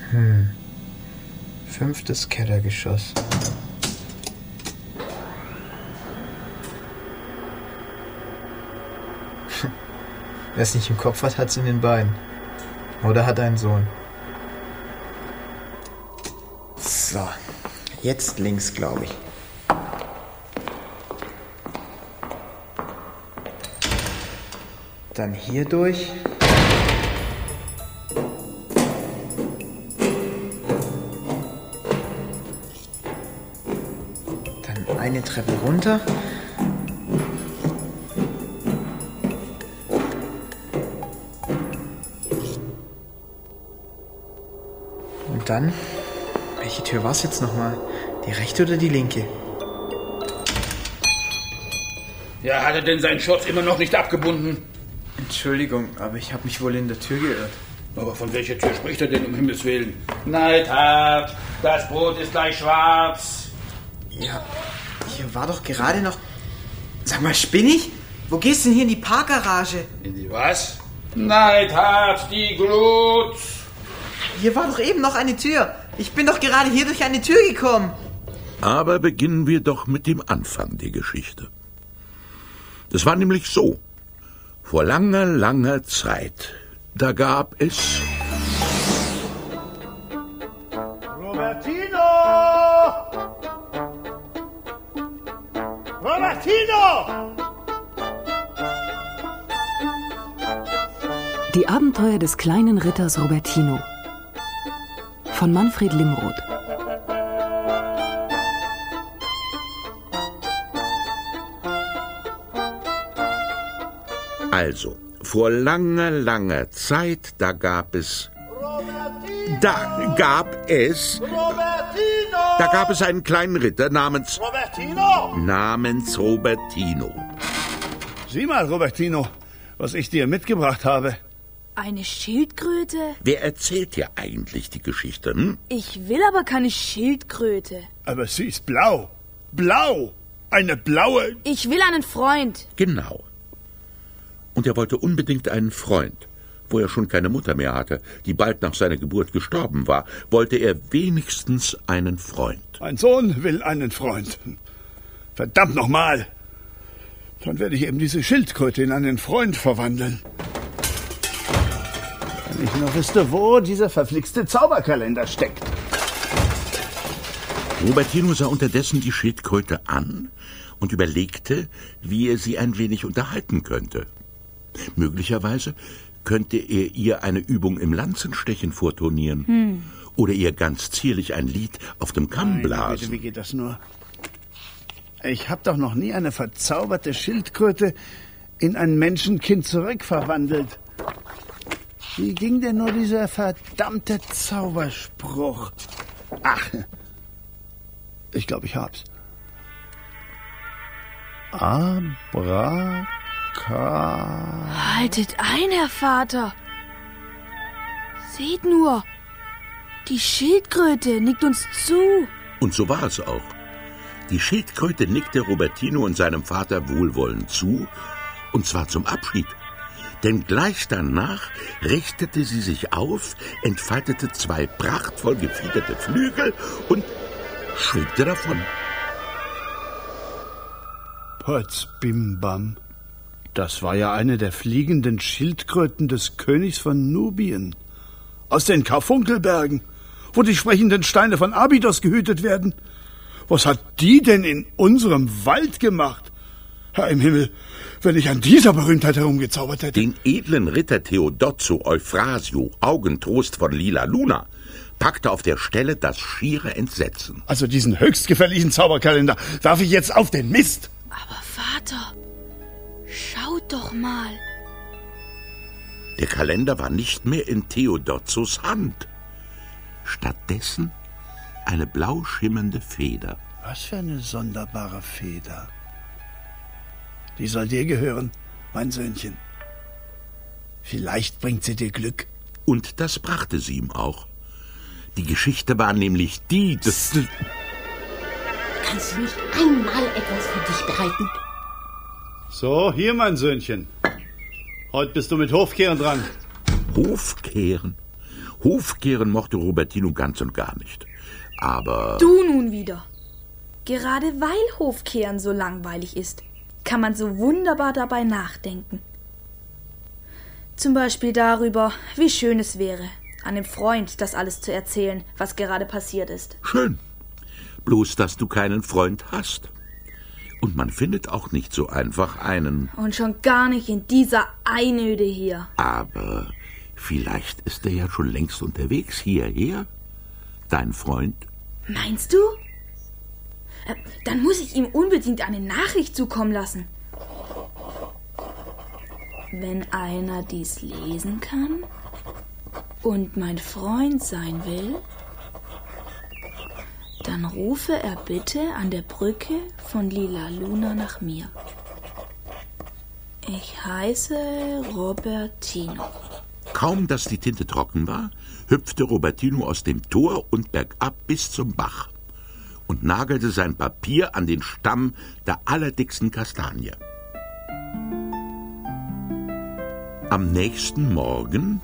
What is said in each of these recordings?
5. Kellergeschoss. Wer es nicht im Kopf hat, hat es in den Beinen. Oder hat einen Sohn. So, jetzt links, glaube ich. Dann hier durch. Dann eine Treppe runter. Und dann, welche Tür war es jetzt nochmal? Die rechte oder die linke? Ja, hat er denn seinen Schurz immer noch nicht abgebunden? Entschuldigung, aber ich habe mich wohl in der Tür geirrt. Aber von welcher Tür spricht er denn, um Himmels Willen? Neidhart, das Brot ist gleich schwarz. Ja, hier war doch gerade noch... Sag mal, spinn ich? Wo gehst du denn hier in die Parkgarage? In die was? Neidhart, die Glut. Hier war doch eben noch eine Tür. Ich bin doch gerade hier durch eine Tür gekommen. Aber beginnen wir doch mit dem Anfang der Geschichte. Das war nämlich so. Vor langer, langer Zeit, da gab es... Robertino! Robertino! Die Abenteuer des kleinen Ritters Robertino von Manfred Limroth. Also, vor langer, langer Zeit, da gab es einen kleinen Ritter namens Robertino. Sieh mal, Robertino, was ich dir mitgebracht habe. Eine Schildkröte? Wer erzählt dir eigentlich die Geschichte, hm? Ich will aber keine Schildkröte. Aber sie ist blau. Blau! Eine blaue... Ich will einen Freund. Genau. Und er wollte unbedingt einen Freund. Wo er schon keine Mutter mehr hatte, die bald nach seiner Geburt gestorben war, wollte er wenigstens einen Freund. Mein Sohn will einen Freund. Verdammt nochmal! Dann werde ich eben diese Schildkröte in einen Freund verwandeln. Wenn ich nur wüsste, wo dieser verflixte Zauberkalender steckt. Robertino sah unterdessen die Schildkröte an und überlegte, wie er sie ein wenig unterhalten könnte. Möglicherweise könnte er ihr eine Übung im Lanzenstechen vorturnieren oder ihr ganz zierlich ein Lied auf dem Kamm blasen. Bitte, wie geht das nur? Ich habe doch noch nie eine verzauberte Schildkröte in ein Menschenkind zurückverwandelt. Wie ging denn nur dieser verdammte Zauberspruch? Ach, ich glaube, ich hab's. Haltet ein, Herr Vater. Seht nur, die Schildkröte nickt uns zu. Und so war es auch. Die Schildkröte nickte Robertino und seinem Vater wohlwollend zu, und zwar zum Abschied. Denn gleich danach richtete sie sich auf, entfaltete 2 prachtvoll gefiederte Flügel und schwebte davon. Potzbimbam. Das war ja eine der fliegenden Schildkröten des Königs von Nubien. Aus den Karfunkelbergen, wo die sprechenden Steine von Abydos gehütet werden. Was hat die denn in unserem Wald gemacht? Herr im Himmel, wenn ich an dieser Berühmtheit herumgezaubert hätte. Den edlen Ritter Theodozio Euphrasio, Augentrost von Lila Luna, packte auf der Stelle das schiere Entsetzen. Also diesen höchst gefährlichen Zauberkalender darf ich jetzt auf den Mist. Aber Vater, schaut doch mal. Der Kalender war nicht mehr in Theodozios Hand. Stattdessen eine blau schimmernde Feder. Was für eine sonderbare Feder. Die soll dir gehören, mein Söhnchen. Vielleicht bringt sie dir Glück. Und das brachte sie ihm auch. Die Geschichte war nämlich die des... Kannst du nicht einmal etwas für dich behalten? So, hier, mein Söhnchen. Heute bist du mit Hofkehren dran. Hofkehren? Hofkehren mochte Robertino ganz und gar nicht. Aber... Du nun wieder. Gerade weil Hofkehren so langweilig ist, kann man so wunderbar dabei nachdenken. Zum Beispiel darüber, wie schön es wäre, einem Freund das alles zu erzählen, was gerade passiert ist. Schön. Bloß, dass du keinen Freund hast. Und man findet auch nicht so einfach einen. Und schon gar nicht in dieser Einöde hier. Aber vielleicht ist er ja schon längst unterwegs hierher. Dein Freund? Meinst du? Dann muss ich ihm unbedingt eine Nachricht zukommen lassen. Wenn einer dies lesen kann und mein Freund sein will, dann rufe er bitte an der Brücke von Lila Luna nach mir. Ich heiße Robertino. Kaum, dass die Tinte trocken war, hüpfte Robertino aus dem Tor und bergab bis zum Bach und nagelte sein Papier an den Stamm der allerdicksten Kastanie. Am nächsten Morgen...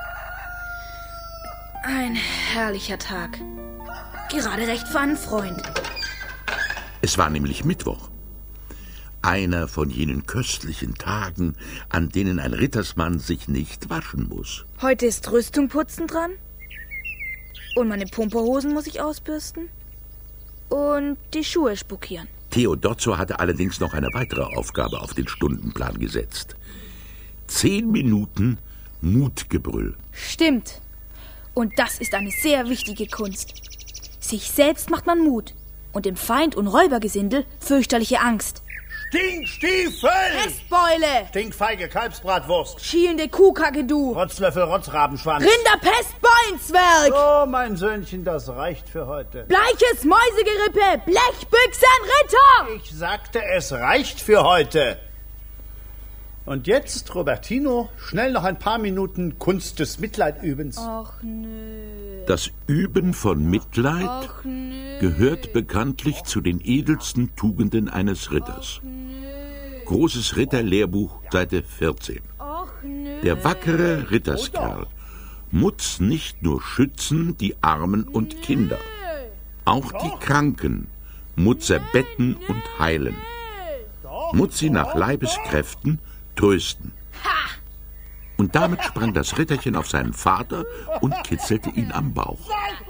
Ein herrlicher Tag. Gerade recht für einen Freund. Es war nämlich Mittwoch. Einer von jenen köstlichen Tagen, an denen ein Rittersmann sich nicht waschen muss. Heute ist Rüstung putzen dran. Und meine Pumperhosen muss ich ausbürsten. Und die Schuhe spukieren. Theodozio hatte allerdings noch eine weitere Aufgabe auf den Stundenplan gesetzt. 10 Minuten Mutgebrüll. Stimmt. Und das ist eine sehr wichtige Kunst. Sich selbst macht man Mut und dem Feind und Räubergesindel fürchterliche Angst. Stinkstiefel! Pestbeule! Stinkfeige Kalbsbratwurst! Schielende Kuhkacke-Du! Rotzlöffel Rotzrabenschwanz! Rinderpestbeunswerk! Oh, mein Söhnchen, das reicht für heute. Bleiches Mäusegerippe! Blechbüchsenritter! Ich sagte, es reicht für heute. Und jetzt, Robertino, schnell noch ein paar Minuten Kunst des Mitleidübens. Ach nö. Das Üben von Mitleid gehört bekanntlich zu den edelsten Tugenden eines Ritters. Großes Ritterlehrbuch, Seite 14. Der wackere Ritterskerl muss nicht nur schützen die Armen und Kinder, auch die Kranken muss er betten und heilen, muss sie nach Leibeskräften trösten. Und damit sprang das Ritterchen auf seinen Vater und kitzelte ihn am Bauch.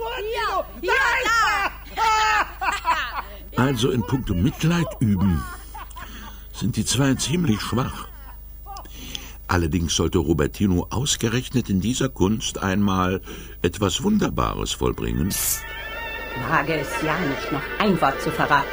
Also in puncto Mitleid üben sind die zwei ziemlich schwach. Allerdings sollte Robertino ausgerechnet in dieser Kunst einmal etwas Wunderbares vollbringen. Wage es ja nicht, noch ein Wort zu verraten.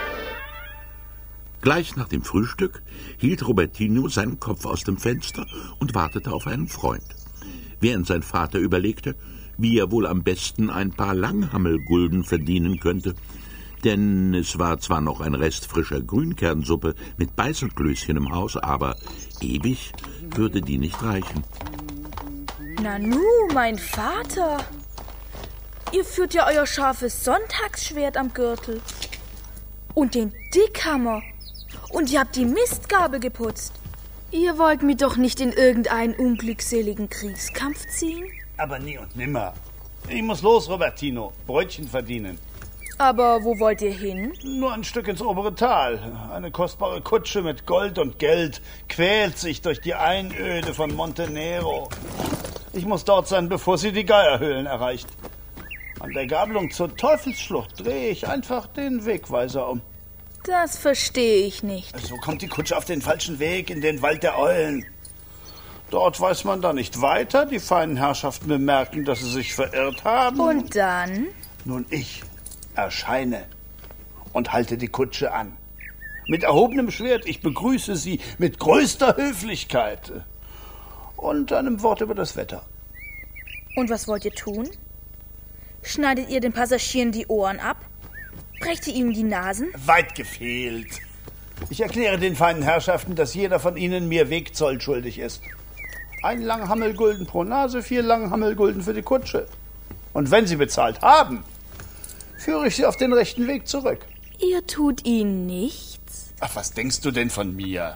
Gleich nach dem Frühstück hielt Robertino seinen Kopf aus dem Fenster und wartete auf einen Freund, während sein Vater überlegte, wie er wohl am besten ein paar Langhammelgulden verdienen könnte, denn es war zwar noch ein Rest frischer Grünkernsuppe mit Beißelklößchen im Haus, aber ewig würde die nicht reichen. Nanu, mein Vater. Ihr führt ja euer scharfes Sonntagsschwert am Gürtel. Und den Dickhammer. Und ihr habt die Mistgabel geputzt. Ihr wollt mich doch nicht in irgendeinen unglückseligen Kriegskampf ziehen? Aber nie und nimmer. Ich muss los, Robertino. Brötchen verdienen. Aber wo wollt ihr hin? Nur ein Stück ins obere Tal. Eine kostbare Kutsche mit Gold und Geld quält sich durch die Einöde von Montenero. Ich muss dort sein, bevor sie die Geierhöhlen erreicht. An der Gabelung zur Teufelsschlucht drehe ich einfach den Wegweiser um. Das verstehe ich nicht. So kommt die Kutsche auf den falschen Weg, in den Wald der Eulen. Dort weiß man da nicht weiter. Die feinen Herrschaften bemerken, dass sie sich verirrt haben. Und dann? Nun, ich erscheine und halte die Kutsche an. Mit erhobenem Schwert, ich begrüße sie mit größter Höflichkeit und einem Wort über das Wetter. Und was wollt ihr tun? Schneidet ihr den Passagieren die Ohren ab? Brecht ihr ihnen die Nasen? Weit gefehlt. Ich erkläre den feinen Herrschaften, dass jeder von ihnen mir Wegzoll schuldig ist. 1 Langhammelgulden pro Nase, 4 Langhammelgulden für die Kutsche. Und wenn sie bezahlt haben, führe ich sie auf den rechten Weg zurück. Ihr tut ihnen nichts? Ach, was denkst du denn von mir?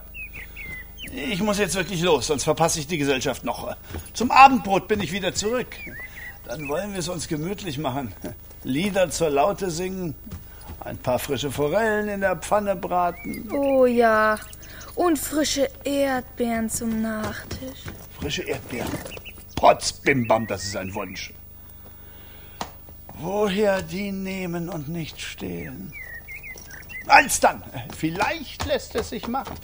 Ich muss jetzt wirklich los, sonst verpasse ich die Gesellschaft noch. Zum Abendbrot bin ich wieder zurück. Dann wollen wir es uns gemütlich machen. Lieder zur Laute singen, ein paar frische Forellen in der Pfanne braten. Oh ja, und frische Erdbeeren zum Nachtisch. Frische Erdbeeren. Potzbimbam, das ist ein Wunsch. Woher die nehmen und nicht stehlen? Alsdann, vielleicht lässt es sich machen.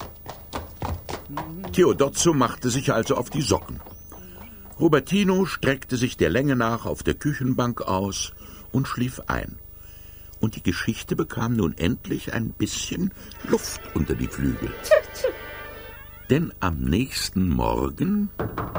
Teodozzo machte sich also auf die Socken. Robertino streckte sich der Länge nach auf der Küchenbank aus und schlief ein. Und die Geschichte bekam nun endlich ein bisschen Luft unter die Flügel. Denn am nächsten Morgen...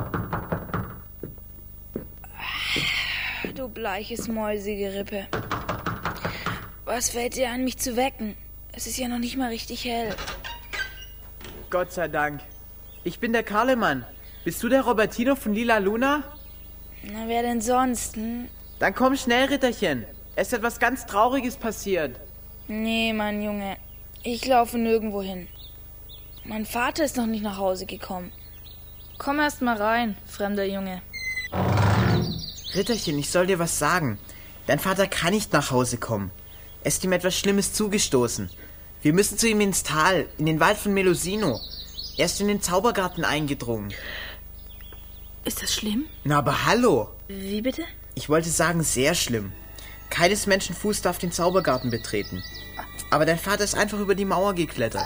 Du bleiches Mäusegerippe. Was fällt dir an, mich zu wecken? Es ist ja noch nicht mal richtig hell. Gott sei Dank. Ich bin der Karlemann. Bist du der Robertino von Lila Luna? Na, wer denn sonst, hm? Dann komm schnell, Ritterchen. Es ist etwas ganz Trauriges passiert. Nee, mein Junge. Ich laufe nirgendwo hin. Mein Vater ist noch nicht nach Hause gekommen. Komm erst mal rein, fremder Junge. Ritterchen, ich soll dir was sagen. Dein Vater kann nicht nach Hause kommen. Es ist ihm etwas Schlimmes zugestoßen. Wir müssen zu ihm ins Tal, in den Wald von Melusino. Er ist in den Zaubergarten eingedrungen. Ist das schlimm? Na, aber hallo. Wie bitte? Ich wollte sagen, sehr schlimm. Keines Menschen Fuß darf den Zaubergarten betreten. Aber dein Vater ist einfach über die Mauer geklettert.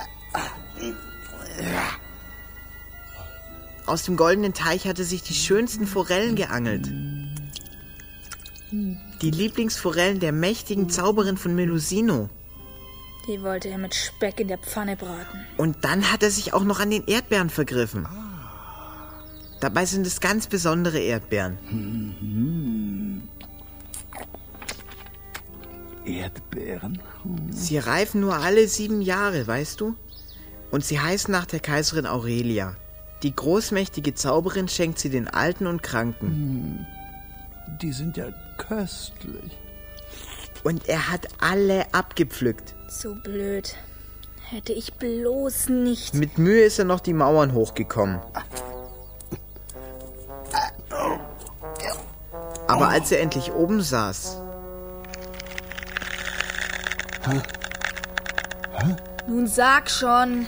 Aus dem goldenen Teich hatte sich die schönsten Forellen geangelt. Die Lieblingsforellen der mächtigen Zauberin von Melusino. Die wollte er mit Speck in der Pfanne braten. Und dann hat er sich auch noch an den Erdbeeren vergriffen. Dabei sind es ganz besondere Erdbeeren. Erdbeeren? Sie reifen nur alle 7 Jahre, weißt du? Und sie heißen nach der Kaiserin Aurelia. Die großmächtige Zauberin schenkt sie den Alten und Kranken. Die sind ja köstlich. Und er hat alle abgepflückt. So blöd. Hätte ich bloß nicht. Mit Mühe ist er noch die Mauern hochgekommen. Aber als er endlich oben saß... Nun sag schon.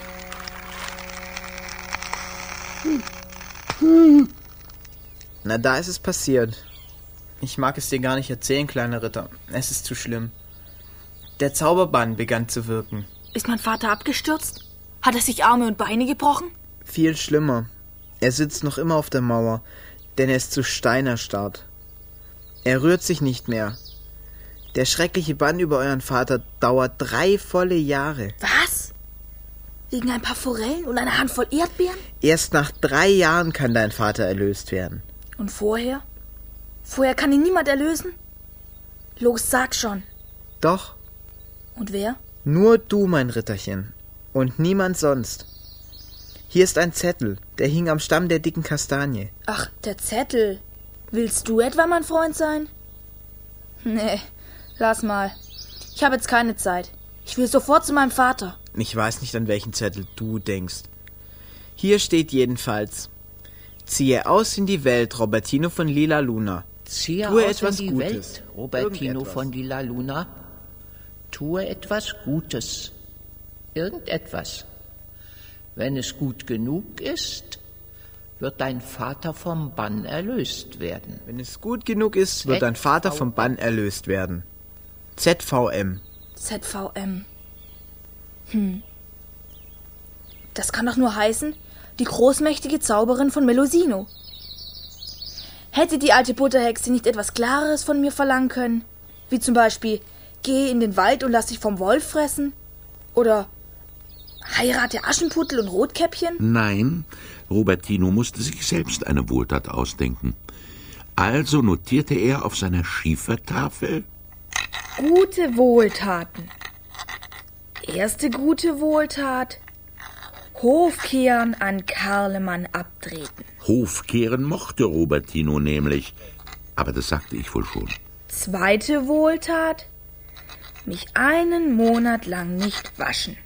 Na, da ist es passiert. Ich mag es dir gar nicht erzählen, kleiner Ritter. Es ist zu schlimm. Der Zauberbann begann zu wirken. Ist mein Vater abgestürzt? Hat er sich Arme und Beine gebrochen? Viel schlimmer. Er sitzt noch immer auf der Mauer, denn er ist zu Stein erstarrt. Er rührt sich nicht mehr. Der schreckliche Bann über euren Vater dauert 3 volle Jahre. Was? Wegen ein paar Forellen und einer Handvoll Erdbeeren? Erst nach 3 Jahren kann dein Vater erlöst werden. Und vorher? Vorher kann ihn niemand erlösen? Los, sag schon. Doch. Und wer? Nur du, mein Ritterchen. Und niemand sonst. Hier ist ein Zettel, der hing am Stamm der dicken Kastanie. Ach, der Zettel. Willst du etwa mein Freund sein? Nee, lass mal. Ich habe jetzt keine Zeit. Ich will sofort zu meinem Vater. Ich weiß nicht, an welchen Zettel du denkst. Hier steht jedenfalls: Ziehe aus in die Welt, Robertino von Lila Luna. Ziehe Tue aus etwas in die Gutes. Welt, Robertino Irgendetwas. von Lila Luna. Tue etwas Gutes. Irgendetwas. Wenn es gut genug ist, wird dein Vater vom Bann erlöst werden. Wenn es gut genug ist, wird dein Vater vom Bann erlöst werden. ZVM. ZVM. Das kann doch nur heißen, die großmächtige Zauberin von Melusino. Hätte die alte Butterhexe nicht etwas Klareres von mir verlangen können? Wie zum Beispiel, geh in den Wald und lass dich vom Wolf fressen? Oder heirate Aschenputtel und Rotkäppchen? Nein, Robertino musste sich selbst eine Wohltat ausdenken. Also notierte er auf seiner Schiefertafel: Gute Wohltaten. Erste gute Wohltat: Hofkehren an Karlemann abtreten. Hofkehren mochte Robertino nämlich, aber das sagte ich wohl schon. Zweite Wohltat: mich einen Monat lang nicht waschen.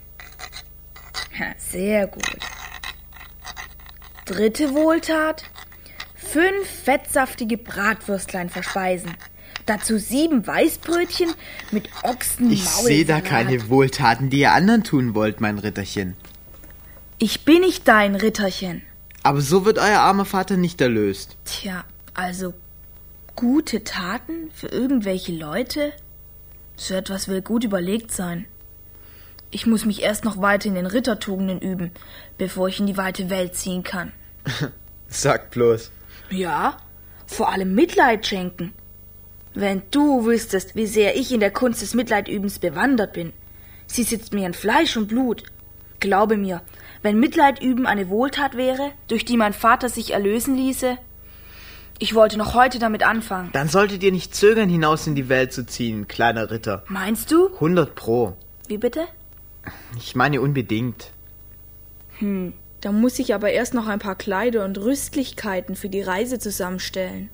Sehr gut. Dritte Wohltat: 5 fettsaftige Bratwürstlein verspeisen. Dazu 7 Weißbrötchen mit Ochsenmaul. Ich sehe da keine Wohltaten, die ihr anderen tun wollt, mein Ritterchen. Ich bin nicht dein Ritterchen. Aber so wird euer armer Vater nicht erlöst. Tja, also gute Taten für irgendwelche Leute? So etwas will gut überlegt sein. Ich muss mich erst noch weiter in den Rittertugenden üben, bevor ich in die weite Welt ziehen kann. Sag bloß. Ja, vor allem Mitleid schenken. Wenn du wüsstest, wie sehr ich in der Kunst des Mitleidübens bewandert bin. Sie sitzt mir in Fleisch und Blut. Glaube mir, wenn Mitleid üben eine Wohltat wäre, durch die mein Vater sich erlösen ließe, ich wollte noch heute damit anfangen. Dann solltet ihr nicht zögern, hinaus in die Welt zu ziehen, kleiner Ritter. Meinst du? 100 Pro. Wie bitte? Ich meine unbedingt. Da muss ich aber erst noch ein paar Kleider und Rüstlichkeiten für die Reise zusammenstellen.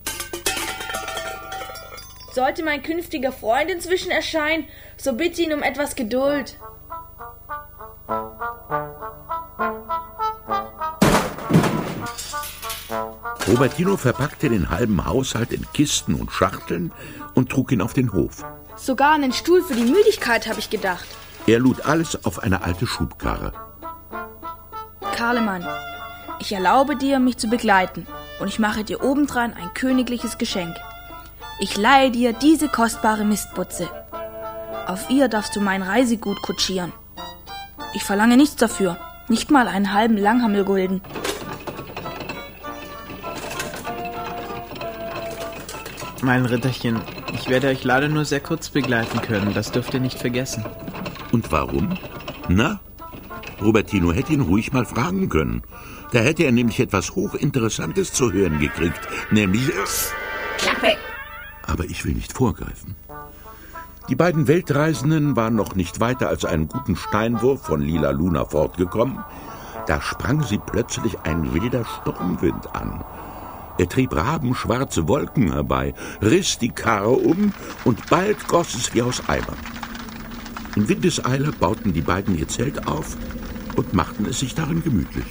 Sollte mein künftiger Freund inzwischen erscheinen, so bitte ihn um etwas Geduld. Robertino verpackte den halben Haushalt in Kisten und Schachteln und trug ihn auf den Hof. Sogar an den Stuhl für die Müdigkeit habe ich gedacht. Er lud alles auf eine alte Schubkarre. Karlemann, ich erlaube dir, mich zu begleiten, und ich mache dir obendrein ein königliches Geschenk. Ich leihe dir diese kostbare Mistbutze. Auf ihr darfst du mein Reisegut kutschieren. Ich verlange nichts dafür, nicht mal einen halben Langhammelgulden. Mein Ritterchen, ich werde euch leider nur sehr kurz begleiten können, das dürft ihr nicht vergessen. Und warum? Na? Robertino hätte ihn ruhig mal fragen können. Da hätte er nämlich etwas Hochinteressantes zu hören gekriegt, nämlich... Klappe! Aber ich will nicht vorgreifen. Die beiden Weltreisenden waren noch nicht weiter als einen guten Steinwurf von Lila Luna fortgekommen. Da sprang sie plötzlich ein wilder Sturmwind an. Er trieb rabenschwarze Wolken herbei, riss die Karre um und bald goss es wie aus Eimern. In Windeseile bauten die beiden ihr Zelt auf und machten es sich darin gemütlich.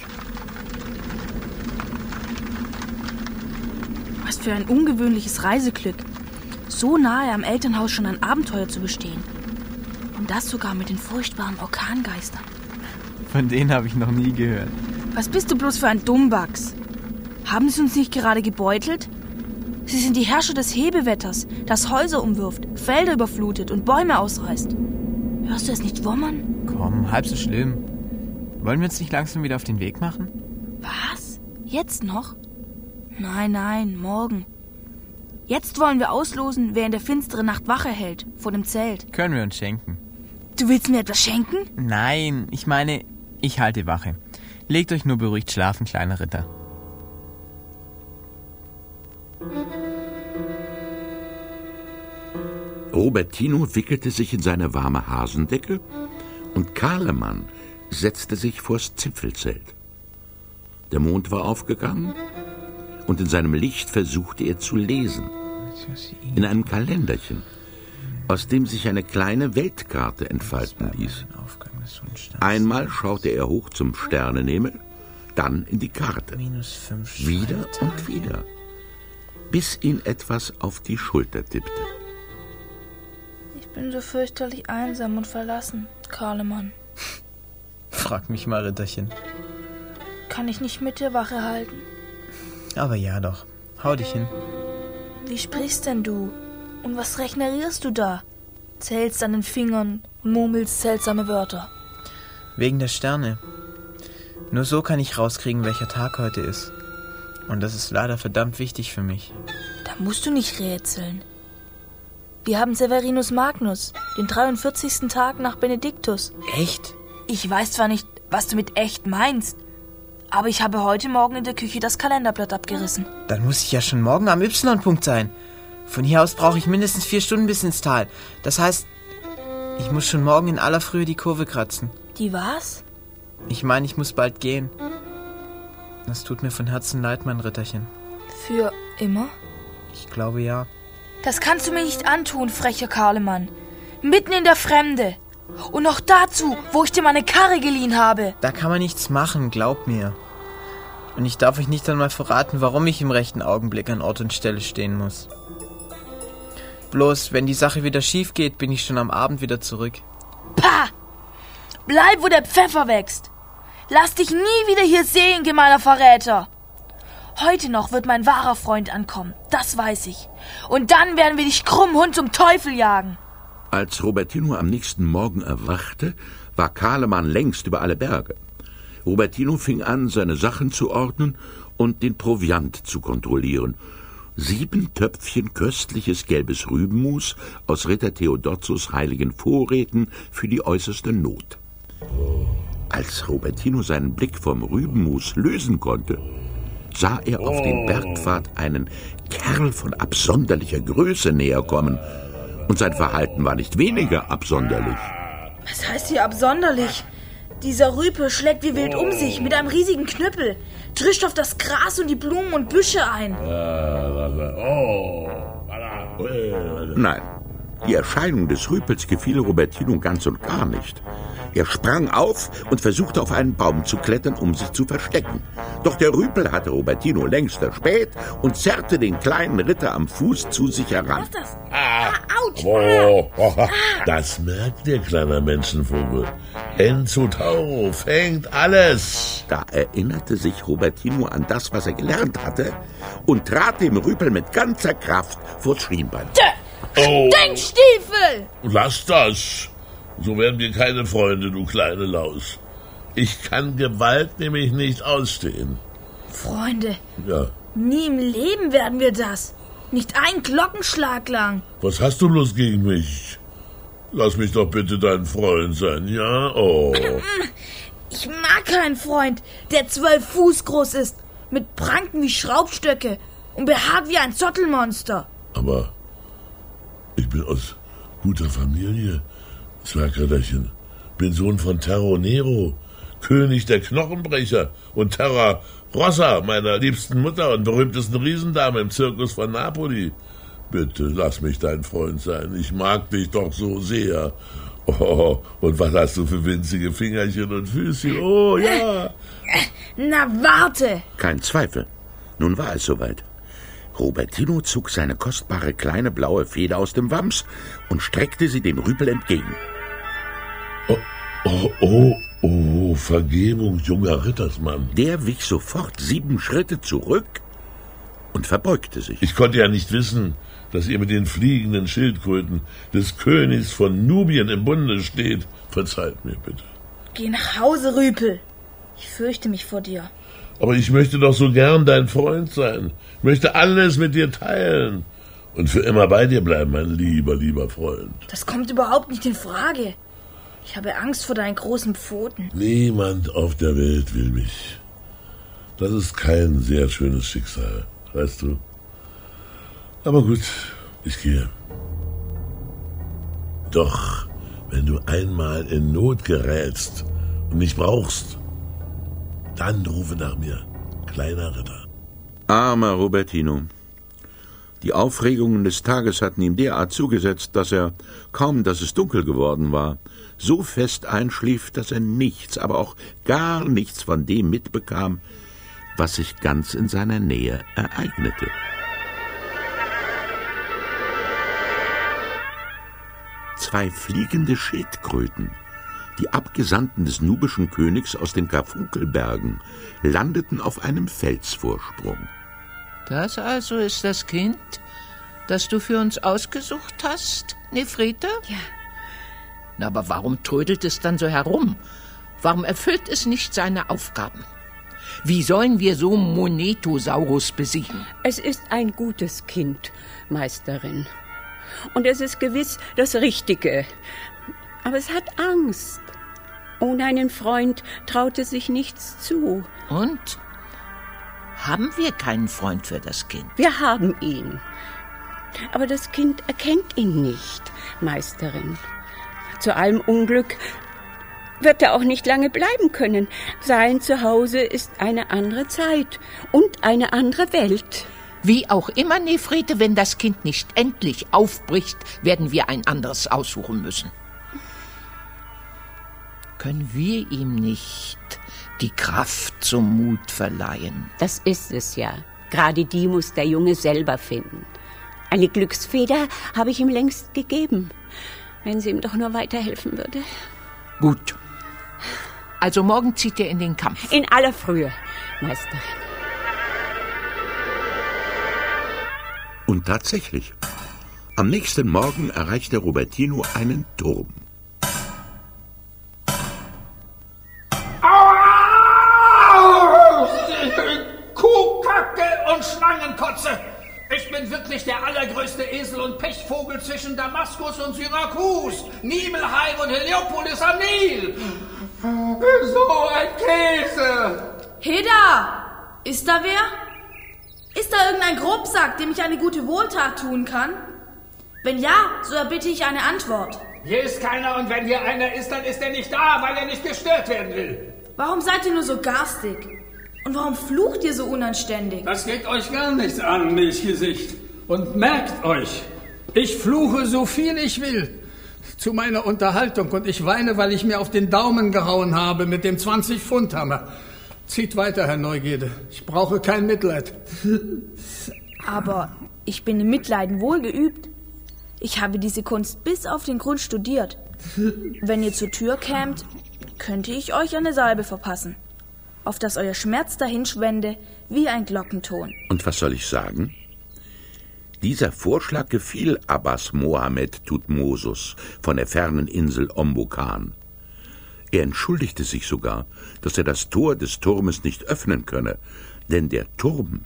Was für ein ungewöhnliches Reiseglück. So nahe am Elternhaus schon ein Abenteuer zu bestehen. Und das sogar mit den furchtbaren Orkangeistern. Von denen habe ich noch nie gehört. Was bist du bloß für ein Dummbacks? Haben sie uns nicht gerade gebeutelt? Sie sind die Herrscher des Hebewetters, das Häuser umwirft, Felder überflutet und Bäume ausreißt. Hörst du es nicht wummern? Komm, halb so schlimm. Wollen wir uns nicht langsam wieder auf den Weg machen? Was? Jetzt noch? Nein, morgen. Jetzt wollen wir auslosen, wer in der finsteren Nacht Wache hält, vor dem Zelt. Können wir uns schenken. Du willst mir etwas schenken? Nein, ich meine, ich halte Wache. Legt euch nur beruhigt schlafen, kleiner Ritter. Robertino wickelte sich in seine warme Hasendecke und Karlemann setzte sich vors Zipfelzelt. Der Mond war aufgegangen und in seinem Licht versuchte er zu lesen. In einem Kalenderchen, aus dem sich eine kleine Weltkarte entfalten ließ. Einmal schaute er hoch zum Sternenhimmel, dann in die Karte. Wieder und wieder, bis ihn etwas auf die Schulter tippte. Ich bin so fürchterlich einsam und verlassen, Karlemann. Frag mich mal, Ritterchen. Kann ich nicht mit dir Wache halten? Aber ja doch. Hau dich hin. Wie sprichst denn du? Und was rechnerierst du da? Zählst an den Fingern und murmelst seltsame Wörter. Wegen der Sterne. Nur so kann ich rauskriegen, welcher Tag heute ist. Und das ist leider verdammt wichtig für mich. Da musst du nicht rätseln. Wir haben Severinus Magnus, den 43. Tag nach Benediktus. Echt? Ich weiß zwar nicht, was du mit echt meinst, aber ich habe heute Morgen in der Küche das Kalenderblatt abgerissen. Dann muss ich ja schon morgen am Y-Punkt sein. Von hier aus brauche ich mindestens 4 Stunden bis ins Tal. Das heißt, ich muss schon morgen in aller Frühe die Kurve kratzen. Die was? Ich meine, ich muss bald gehen. Das tut mir von Herzen leid, mein Ritterchen. Für immer? Ich glaube ja. Das kannst du mir nicht antun, frecher Karlemann. Mitten in der Fremde. Und noch dazu, wo ich dir meine Karre geliehen habe. Da kann man nichts machen, glaub mir. Und ich darf euch nicht einmal verraten, warum ich im rechten Augenblick an Ort und Stelle stehen muss. Bloß, wenn die Sache wieder schief geht, bin ich schon am Abend wieder zurück. Pah! Bleib, wo der Pfeffer wächst. Lass dich nie wieder hier sehen, gemeiner Verräter. Heute noch wird mein wahrer Freund ankommen, das weiß ich. Und dann werden wir dich krumm Hund zum Teufel jagen. Als Robertino am nächsten Morgen erwachte, war Karlemann längst über alle Berge. Robertino fing an, seine Sachen zu ordnen und den Proviant zu kontrollieren. 7 Töpfchen köstliches gelbes Rübenmus aus Ritter Theodosius' heiligen Vorräten für die äußerste Not. Als Robertino seinen Blick vom Rübenmus lösen konnte, sah er auf dem Bergpfad einen Kerl von absonderlicher Größe näher kommen. Und sein Verhalten war nicht weniger absonderlich. Was heißt hier absonderlich? Dieser Rüpel schlägt wie wild um sich mit einem riesigen Knüppel, trischt auf das Gras und die Blumen und Büsche ein. Nein, die Erscheinung des Rüpels gefiel Robertino ganz und gar nicht. Er sprang auf und versuchte auf einen Baum zu klettern, um sich zu verstecken. Doch der Rüpel hatte Robertino längst erspäht und zerrte den kleinen Ritter am Fuß zu sich heran. Was ist das? Autsch! Das merkt ihr, kleiner Menschenvogel. Enzo Tauro fängt alles. Da erinnerte sich Robertino an das, was er gelernt hatte, und trat dem Rüpel mit ganzer Kraft vors Schienbein. Stinkstiefel! Lass das. So werden wir keine Freunde, du kleine Laus. Ich kann Gewalt nämlich nicht ausstehen. Freunde, Ja. nie im Leben werden wir das. Nicht ein Glockenschlag lang. Was hast du bloß gegen mich? Lass mich doch bitte dein Freund sein, ja? Oh. Ich mag keinen Freund, der 12 Fuß groß ist, mit Pranken wie Schraubstöcke und behaart wie ein Zottelmonster. Aber ich bin aus guter Familie, Zwergritterchen. Bin Sohn von Terro Nero, König der Knochenbrecher und Terra Rossa, meiner liebsten Mutter und berühmtesten Riesendame im Zirkus von Napoli. Bitte, lass mich dein Freund sein. Ich mag dich doch so sehr. Oh, und was hast du für winzige Fingerchen und Füßchen? Oh, ja. Na, warte! Kein Zweifel. Nun war es soweit. Robertino zog seine kostbare kleine blaue Feder aus dem Wams und streckte sie dem Rüpel entgegen. Oh, Vergebung, junger Rittersmann. Der wich sofort 7 Schritte zurück und verbeugte sich. Ich konnte ja nicht wissen, dass ihr mit den fliegenden Schildkröten des Königs von Nubien im Bunde steht. Verzeiht mir bitte. Geh nach Hause, Rüpel. Ich fürchte mich vor dir. Aber ich möchte doch so gern dein Freund sein. Ich möchte alles mit dir teilen. Und für immer bei dir bleiben, mein lieber Freund. Das kommt überhaupt nicht in Frage. Ich habe Angst vor deinen großen Pfoten. Niemand auf der Welt will mich. Das ist kein sehr schönes Schicksal, weißt du. Aber gut, ich gehe. Doch, wenn du einmal in Not gerätst und mich brauchst, dann rufe nach mir, kleiner Ritter. Armer Robertino. Die Aufregungen des Tages hatten ihm derart zugesetzt, dass er, kaum dass es dunkel geworden war, so fest einschlief, dass er nichts, aber auch gar nichts von dem mitbekam, was sich ganz in seiner Nähe ereignete. Zwei fliegende Schildkröten, die Abgesandten des nubischen Königs aus den Karfunkelbergen, landeten auf einem Felsvorsprung. Das also ist das Kind, das du für uns ausgesucht hast, Nefrite? Ja. Na, aber warum trödelt es dann so herum? Warum erfüllt es nicht seine Aufgaben? Wie sollen wir so Monetosaurus besiegen? Es ist ein gutes Kind, Meisterin. Und es ist gewiss das Richtige. Aber es hat Angst. Ohne einen Freund traut es sich nichts zu. Und? Haben wir keinen Freund für das Kind? Wir haben ihn. Aber das Kind erkennt ihn nicht, Meisterin. Zu allem Unglück wird er auch nicht lange bleiben können. Sein Zuhause ist eine andere Zeit und eine andere Welt. Wie auch immer, Nefrite, wenn das Kind nicht endlich aufbricht, werden wir ein anderes aussuchen müssen. Können wir ihm nicht die Kraft zum Mut verleihen. Das ist es ja. Gerade die muss der Junge selber finden. Eine Glücksfeder habe ich ihm längst gegeben, wenn sie ihm doch nur weiterhelfen würde. Gut. Also morgen zieht er in den Kampf. In aller Frühe, Meisterin. Und tatsächlich, am nächsten Morgen erreichte Robertino einen Turm. Kuhkacke und Schlangenkotze! Ich bin wirklich der allergrößte Esel und Pechvogel zwischen Damaskus und Syrakus, Nibelheim und Heliopolis am Nil. So ein Käse! Heda! Ist da wer? Ist da irgendein Grobsack, dem ich eine gute Wohltat tun kann? Wenn ja, so erbitte ich eine Antwort. Hier ist keiner und wenn hier einer ist, dann ist er nicht da, weil er nicht gestört werden will. Warum seid ihr nur so garstig? Und warum flucht ihr so unanständig? Das geht euch gar nichts an, Milchgesicht. Und merkt euch, ich fluche so viel ich will zu meiner Unterhaltung und ich weine, weil ich mir auf den Daumen gehauen habe mit dem 20-Pfund-Hammer. Zieht weiter, Herr Neugierde. Ich brauche kein Mitleid. Aber ich bin im Mitleiden wohl geübt. Ich habe diese Kunst bis auf den Grund studiert. Wenn ihr zur Tür kämt, könnte ich euch eine Salbe verpassen, auf dass euer Schmerz dahinschwände wie ein Glockenton. Und was soll ich sagen? Dieser Vorschlag gefiel Abbas Mohammed Thutmosis von der fernen Insel Ombukan. Er entschuldigte sich sogar, dass er das Tor des Turmes nicht öffnen könne, denn der Turm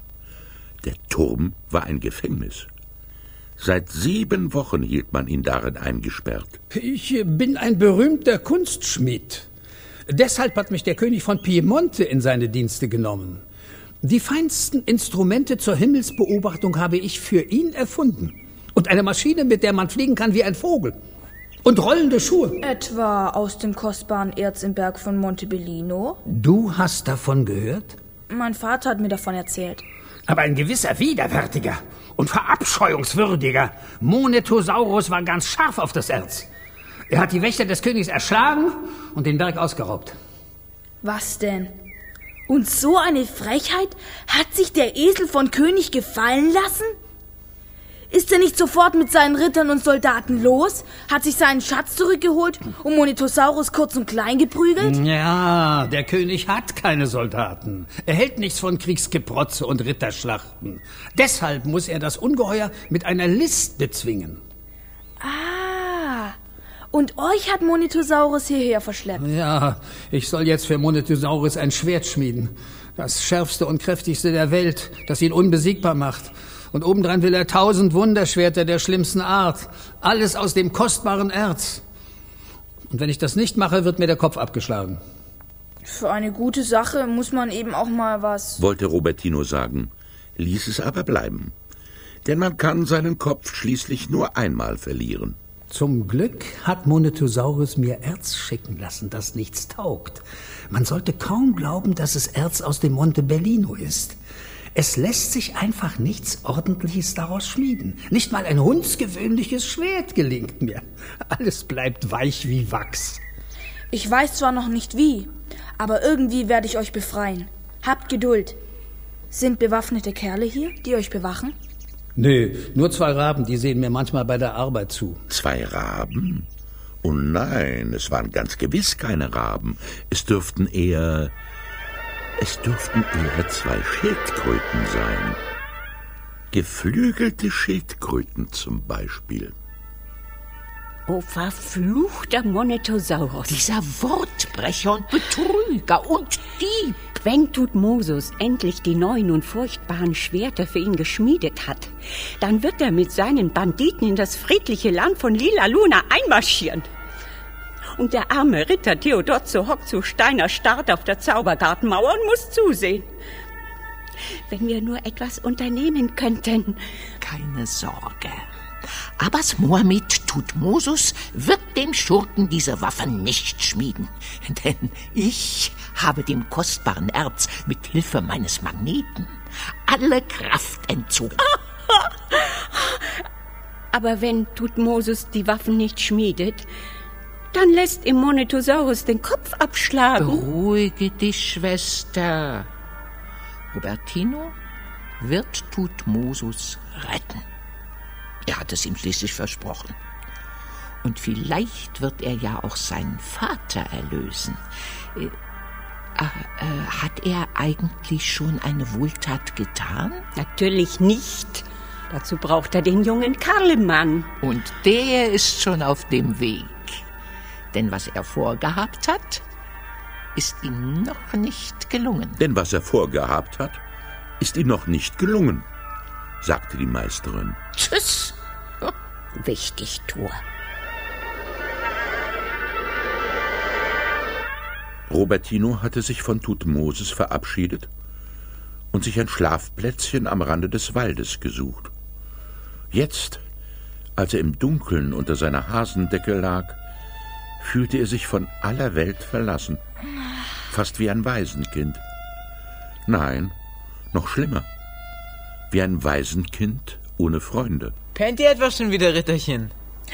war ein Gefängnis. Seit 7 Wochen hielt man ihn darin eingesperrt. Ich bin ein berühmter Kunstschmied. Deshalb hat mich der König von Piemonte in seine Dienste genommen. Die feinsten Instrumente zur Himmelsbeobachtung habe ich für ihn erfunden. Und eine Maschine, mit der man fliegen kann wie ein Vogel. Und rollende Schuhe. Etwa aus dem kostbaren Erz im Berg von Montebellino? Du hast davon gehört? Mein Vater hat mir davon erzählt. Aber ein gewisser widerwärtiger und verabscheuungswürdiger Monetosaurus war ganz scharf auf das Erz. Er hat die Wächter des Königs erschlagen und den Berg ausgeraubt. Was denn? Und so eine Frechheit hat sich der Esel von König gefallen lassen? Ist er nicht sofort mit seinen Rittern und Soldaten los, hat sich seinen Schatz zurückgeholt und Monetosaurus kurz und klein geprügelt? Ja, der König hat keine Soldaten. Er hält nichts von Kriegsgeprotze und Ritterschlachten. Deshalb muss er das Ungeheuer mit einer List bezwingen. Ah, und euch hat Monetosaurus hierher verschleppt? Ja, ich soll jetzt für Monetosaurus ein Schwert schmieden. Das schärfste und kräftigste der Welt, das ihn unbesiegbar macht. Und obendrein will er 1000 Wunderschwerter der schlimmsten Art. Alles aus dem kostbaren Erz. Und wenn ich das nicht mache, wird mir der Kopf abgeschlagen. Für eine gute Sache muss man eben auch mal was... wollte Robertino sagen, ließ es aber bleiben. Denn man kann seinen Kopf schließlich nur einmal verlieren. Zum Glück hat Monetosaurus mir Erz schicken lassen, das nichts taugt. Man sollte kaum glauben, dass es Erz aus dem Montebellino ist. Es lässt sich einfach nichts Ordentliches daraus schmieden. Nicht mal ein hundsgewöhnliches Schwert gelingt mir. Alles bleibt weich wie Wachs. Ich weiß zwar noch nicht wie, aber irgendwie werde ich euch befreien. Habt Geduld. Sind bewaffnete Kerle hier, die euch bewachen? Nee, nur 2 Raben, die sehen mir manchmal bei der Arbeit zu. 2 Raben? Oh nein, es waren ganz gewiss keine Raben. Es dürften eher 2 Schildkröten sein. Geflügelte Schildkröten zum Beispiel. Oh, verfluchter Monetosaurus. Dieser Wortbrecher und Betrüger und Dieb. Wenn Thutmosis endlich die neuen und furchtbaren Schwerter für ihn geschmiedet hat, dann wird er mit seinen Banditen in das friedliche Land von Lila Luna einmarschieren. Und der arme Ritter Theodozzo hockt zu Steiner Start auf der Zaubergartenmauer und muss zusehen. Wenn wir nur etwas unternehmen könnten. Keine Sorge. Abbas Mohammed Thutmosis wird dem Schurken diese Waffen nicht schmieden. Denn ich habe dem kostbaren Erz mit Hilfe meines Magneten alle Kraft entzogen. Aber wenn Thutmosis die Waffen nicht schmiedet, Dann lässt ihm Monetosaurus den Kopf abschlagen. Beruhige dich, Schwester. Robertino wird Thutmosis retten. Er hat es ihm schließlich versprochen. Und vielleicht wird er ja auch seinen Vater erlösen. Hat er eigentlich schon eine Wohltat getan? Natürlich nicht. Dazu braucht er den jungen Karlemann. Und der ist schon auf dem Weg. Denn was er vorgehabt hat, ist ihm noch nicht gelungen. Denn was er vorgehabt hat, ist ihm noch nicht gelungen, sagte die Meisterin. Tschüss. Wichtig, Thor. Robertino hatte sich von Thutmosis verabschiedet und sich ein Schlafplätzchen am Rande des Waldes gesucht. Jetzt, als er im Dunkeln unter seiner Hasendecke lag, fühlte er sich von aller Welt verlassen, fast wie ein Waisenkind. Nein, noch schlimmer, wie ein Waisenkind ohne Freunde. Pennt ihr etwa schon wieder, Ritterchen?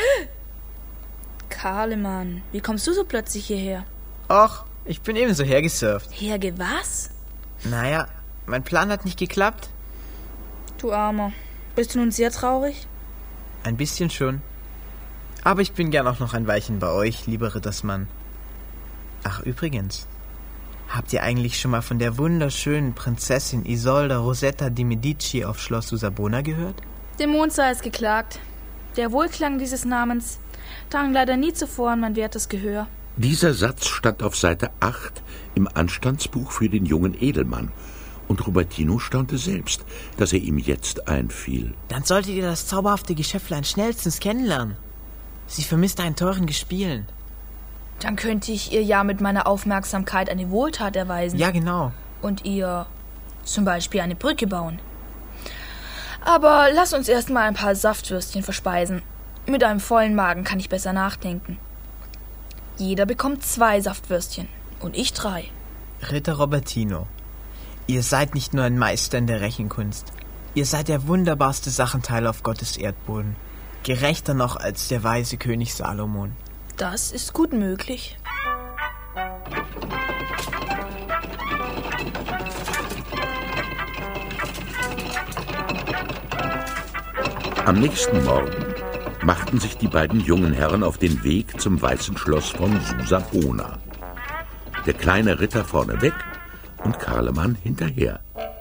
Karlemann, wie kommst du so plötzlich hierher? Och, ich bin ebenso hergesurft. Herge was? Naja, mein Plan hat nicht geklappt. Du Armer, bist du nun sehr traurig? Ein bisschen schon. Aber ich bin gern auch noch ein Weilchen bei euch, lieber Rittersmann. Ach, übrigens, habt ihr eigentlich schon mal von der wunderschönen Prinzessin Isolda Rosetta di Medici auf Schloss Susabona gehört? Dem Mond sei es geklagt. Der Wohlklang dieses Namens drang leider nie zuvor an mein wertes Gehör. Dieser Satz stand auf Seite 8 im Anstandsbuch für den jungen Edelmann. Und Robertino staunte selbst, dass er ihm jetzt einfiel. Dann solltet ihr das zauberhafte Geschöpflein schnellstens kennenlernen. Sie vermisst einen teuren Gespielen. Dann könnte ich ihr ja mit meiner Aufmerksamkeit eine Wohltat erweisen. Ja, genau. Und ihr zum Beispiel eine Brücke bauen. Aber lass uns erst mal ein paar Saftwürstchen verspeisen. Mit einem vollen Magen kann ich besser nachdenken. Jeder bekommt 2 Saftwürstchen und ich 3. Ritter Robertino, ihr seid nicht nur ein Meister in der Rechenkunst. Ihr seid der wunderbarste Sachenteiler auf Gottes Erdboden. Gerechter noch als der weise König Salomon. Das ist gut möglich. Am nächsten Morgen machten sich die beiden jungen Herren auf den Weg zum weißen Schloss von Susabona. Der kleine Ritter vorneweg und Karlemann hinterher.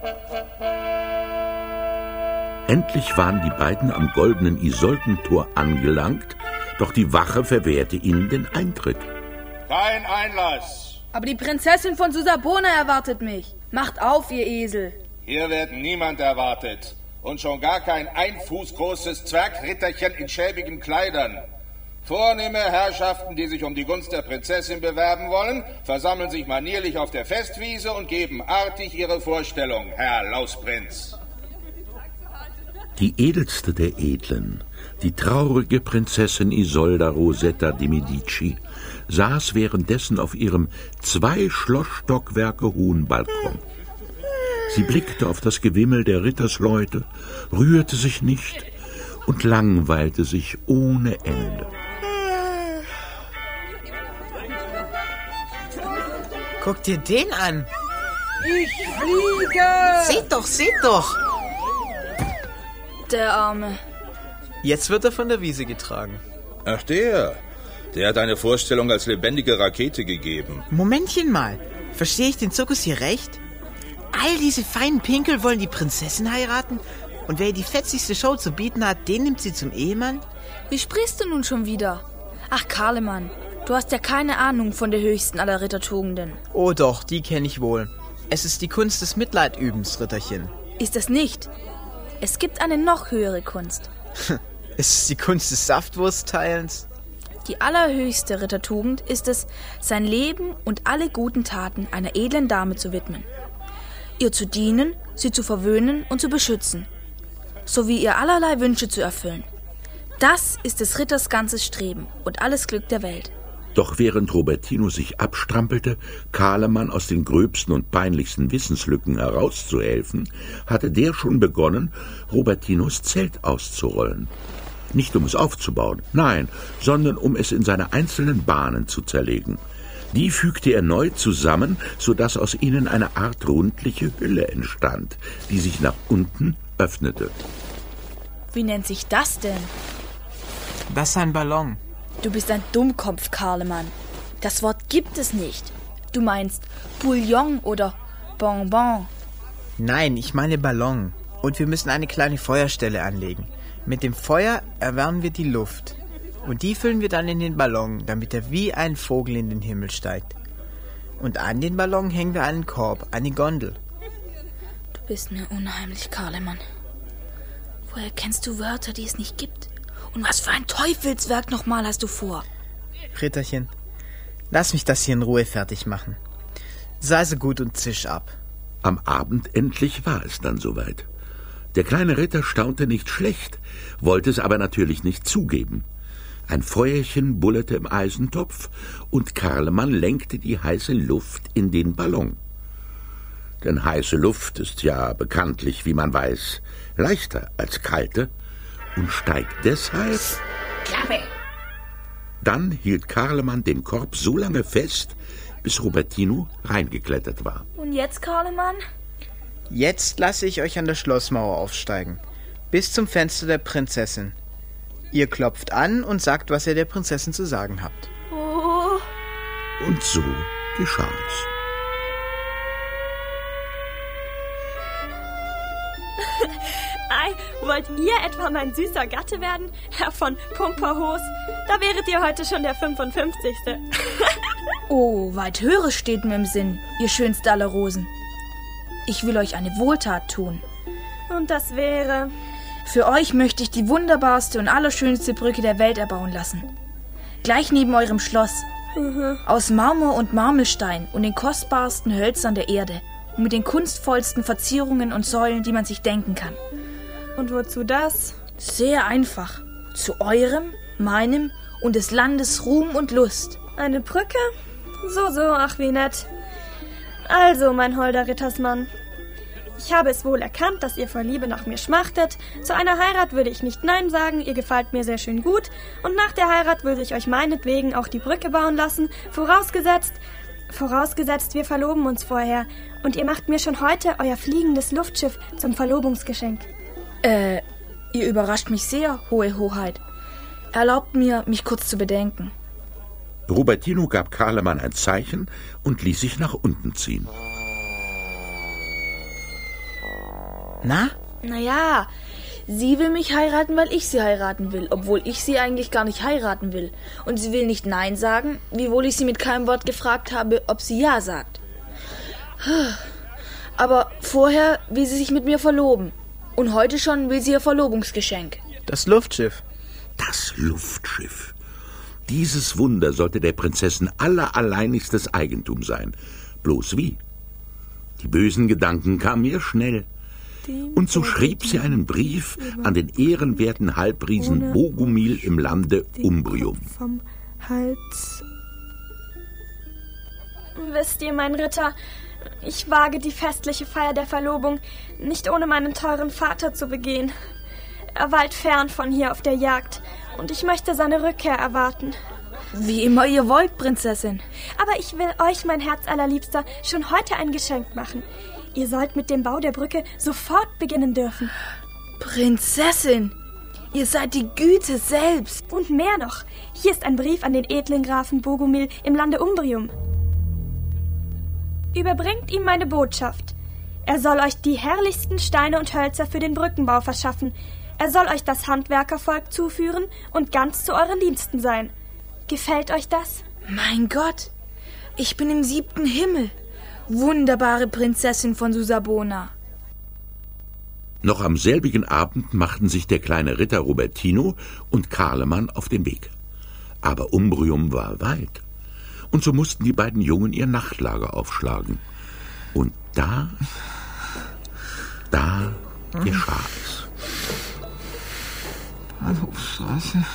Endlich waren die beiden am goldenen Isoldentor angelangt, doch die Wache verwehrte ihnen den Eintritt. Kein Einlass. Aber die Prinzessin von Susabona erwartet mich. Macht auf, ihr Esel. Hier wird niemand erwartet. Und schon gar kein 1 Fuß großes Zwergritterchen in schäbigen Kleidern. Vornehme Herrschaften, die sich um die Gunst der Prinzessin bewerben wollen, versammeln sich manierlich auf der Festwiese und geben artig ihre Vorstellung, Herr Lausprinz. Die edelste der Edlen, die traurige Prinzessin Isolda Rosetta di Medici, saß währenddessen auf ihrem 2 Schlossstockwerke hohen Balkon. Sie blickte auf das Gewimmel der Rittersleute, rührte sich nicht und langweilte sich ohne Ende. Guck dir den an. Ich fliege! Seht doch! Der Arme. Jetzt wird er von der Wiese getragen. Ach, der hat eine Vorstellung als lebendige Rakete gegeben. Momentchen mal. Verstehe ich den Zirkus hier recht? All diese feinen Pinkel wollen die Prinzessin heiraten? Und wer ihr die fetzigste Show zu bieten hat, den nimmt sie zum Ehemann? Wie sprichst du nun schon wieder? Ach, Karlemann, du hast ja keine Ahnung von der höchsten aller Rittertugenden. Oh doch, die kenne ich wohl. Es ist die Kunst des Mitleidübens, Ritterchen. Ist es nicht? Es gibt eine noch höhere Kunst. Es ist die Kunst des Saftwurstteilens. Die allerhöchste Rittertugend ist es, sein Leben und alle guten Taten einer edlen Dame zu widmen. Ihr zu dienen, sie zu verwöhnen und zu beschützen, sowie ihr allerlei Wünsche zu erfüllen. Das ist des Ritters ganzes Streben und alles Glück der Welt. Doch während Robertino sich abstrampelte, Karlemann aus den gröbsten und peinlichsten Wissenslücken herauszuhelfen, hatte der schon begonnen, Robertinos Zelt auszurollen. Nicht um es aufzubauen, nein, sondern um es in seine einzelnen Bahnen zu zerlegen. Die fügte er neu zusammen, sodass aus ihnen eine Art rundliche Hülle entstand, die sich nach unten öffnete. Wie nennt sich das denn? Das ist ein Ballon. Du bist ein Dummkopf, Karlemann. Das Wort gibt es nicht. Du meinst Bouillon oder Bonbon. Nein, ich meine Ballon. Und wir müssen eine kleine Feuerstelle anlegen. Mit dem Feuer erwärmen wir die Luft. Und die füllen wir dann in den Ballon, damit er wie ein Vogel in den Himmel steigt. Und an den Ballon hängen wir einen Korb, eine Gondel. Du bist mir unheimlich, Karlemann. Woher kennst du Wörter, die es nicht gibt? Und was für ein Teufelswerk nochmal hast du vor? Ritterchen, lass mich das hier in Ruhe fertig machen. Sei so gut und zisch ab. Am Abend endlich war es dann soweit. Der kleine Ritter staunte nicht schlecht, wollte es aber natürlich nicht zugeben. Ein Feuerchen bullerte im Eisentopf und Karlemann lenkte die heiße Luft in den Ballon. Denn heiße Luft ist ja bekanntlich, wie man weiß, leichter als kalte und steigt deshalb... Klappe! Dann hielt Karlemann den Korb so lange fest, bis Robertino reingeklettert war. Und jetzt, Karlemann? Jetzt lasse ich euch an der Schlossmauer aufsteigen, bis zum Fenster der Prinzessin. Ihr klopft an und sagt, was ihr der Prinzessin zu sagen habt. Oh. Und so geschah es. Ei, wollt ihr etwa mein süßer Gatte werden, Herr von Pumperhos? Da wäret ihr heute schon der 55. Oh, weit Höheres steht mir im Sinn, ihr schönste aller Rosen. Ich will euch eine Wohltat tun. Und das wäre... Für euch möchte ich die wunderbarste und allerschönste Brücke der Welt erbauen lassen. Gleich neben eurem Schloss. Aus Marmor und Marmelstein und den kostbarsten Hölzern der Erde. Und mit den kunstvollsten Verzierungen und Säulen, die man sich denken kann. Und wozu das? Sehr einfach. Zu eurem, meinem und des Landes Ruhm und Lust. Eine Brücke? So, ach wie nett. Also, mein holder Rittersmann, ich habe es wohl erkannt, dass ihr vor Liebe nach mir schmachtet. Zu einer Heirat würde ich nicht Nein sagen, ihr gefällt mir sehr schön gut. Und nach der Heirat würde ich euch meinetwegen auch die Brücke bauen lassen, vorausgesetzt, wir verloben uns vorher. Und ihr macht mir schon heute euer fliegendes Luftschiff zum Verlobungsgeschenk. Ihr überrascht mich sehr, Hohe Hoheit. Erlaubt mir, mich kurz zu bedenken. Robertino gab Karlemann ein Zeichen und ließ sich nach unten ziehen. Na? Naja, sie will mich heiraten, weil ich sie heiraten will, obwohl ich sie eigentlich gar nicht heiraten will. Und sie will nicht Nein sagen, wiewohl ich sie mit keinem Wort gefragt habe, ob sie Ja sagt. Aber vorher will sie sich mit mir verloben. Und heute schon will sie ihr Verlobungsgeschenk. Das Luftschiff. Das Luftschiff. Dieses Wunder sollte der Prinzessin alleralleinigstes Eigentum sein. Bloß wie? Die bösen Gedanken kamen ihr schnell. Und so schrieb sie einen Brief an den ehrenwerten Halbriesen Bogumil im Lande Umbrium. Vom Hals. Wisst ihr, mein Ritter, ich wage die festliche Feier der Verlobung nicht ohne meinen teuren Vater zu begehen. Er weilt fern von hier auf der Jagd und ich möchte seine Rückkehr erwarten. Wie immer ihr wollt, Prinzessin. Aber ich will euch, mein Herz allerliebster, schon heute ein Geschenk machen. Ihr sollt mit dem Bau der Brücke sofort beginnen dürfen. Prinzessin, ihr seid die Güte selbst. Und mehr noch. Hier ist ein Brief an den edlen Grafen Bogumil im Lande Umbrium. Überbringt ihm meine Botschaft. Er soll euch die herrlichsten Steine und Hölzer für den Brückenbau verschaffen. Er soll euch das Handwerkervolk zuführen und ganz zu euren Diensten sein. Gefällt euch das? Mein Gott, ich bin im 7. Himmel. Wunderbare Prinzessin von Susabona. Noch am selbigen Abend machten sich der kleine Ritter Robertino und Karlemann auf den Weg. Aber Umbrium war weit. Und so mussten die beiden Jungen ihr Nachtlager aufschlagen. Und da geschah es. Bahnhofstraße.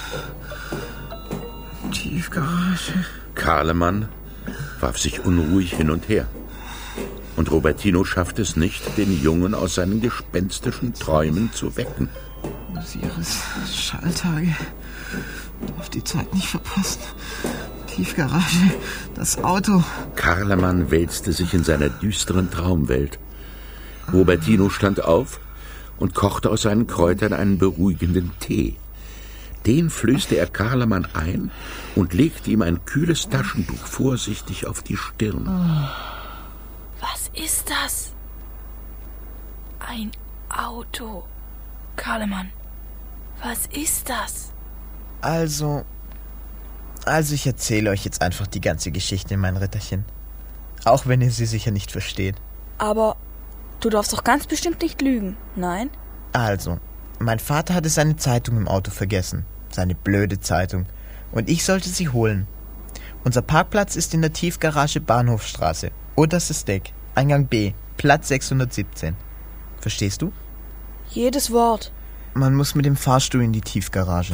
Tiefgarage. Karlemann warf sich unruhig hin und her. Und Robertino schaffte es nicht, den Jungen aus seinen gespenstischen Träumen zu wecken. Osiris, Schalltage. Darf die Zeit nicht verpassen. Tiefgarage, das Auto. Carlemann wälzte sich in seiner düsteren Traumwelt. Robertino stand auf und kochte aus seinen Kräutern einen beruhigenden Tee. Den flößte er Carlemann ein und legte ihm ein kühles Taschentuch vorsichtig auf die Stirn. Was ist das? Ein Auto. Carlemann, was ist das? Also, ich erzähle euch jetzt einfach die ganze Geschichte, mein Ritterchen. Auch wenn ihr sie sicher nicht versteht. Aber du darfst doch ganz bestimmt nicht lügen, nein? Also, mein Vater hatte seine Zeitung im Auto vergessen. Seine blöde Zeitung. Und ich sollte sie holen. Unser Parkplatz ist in der Tiefgarage Bahnhofstraße. Oberstes Deck, Eingang B, Platz 617. Verstehst du? Jedes Wort. Man muss mit dem Fahrstuhl in die Tiefgarage.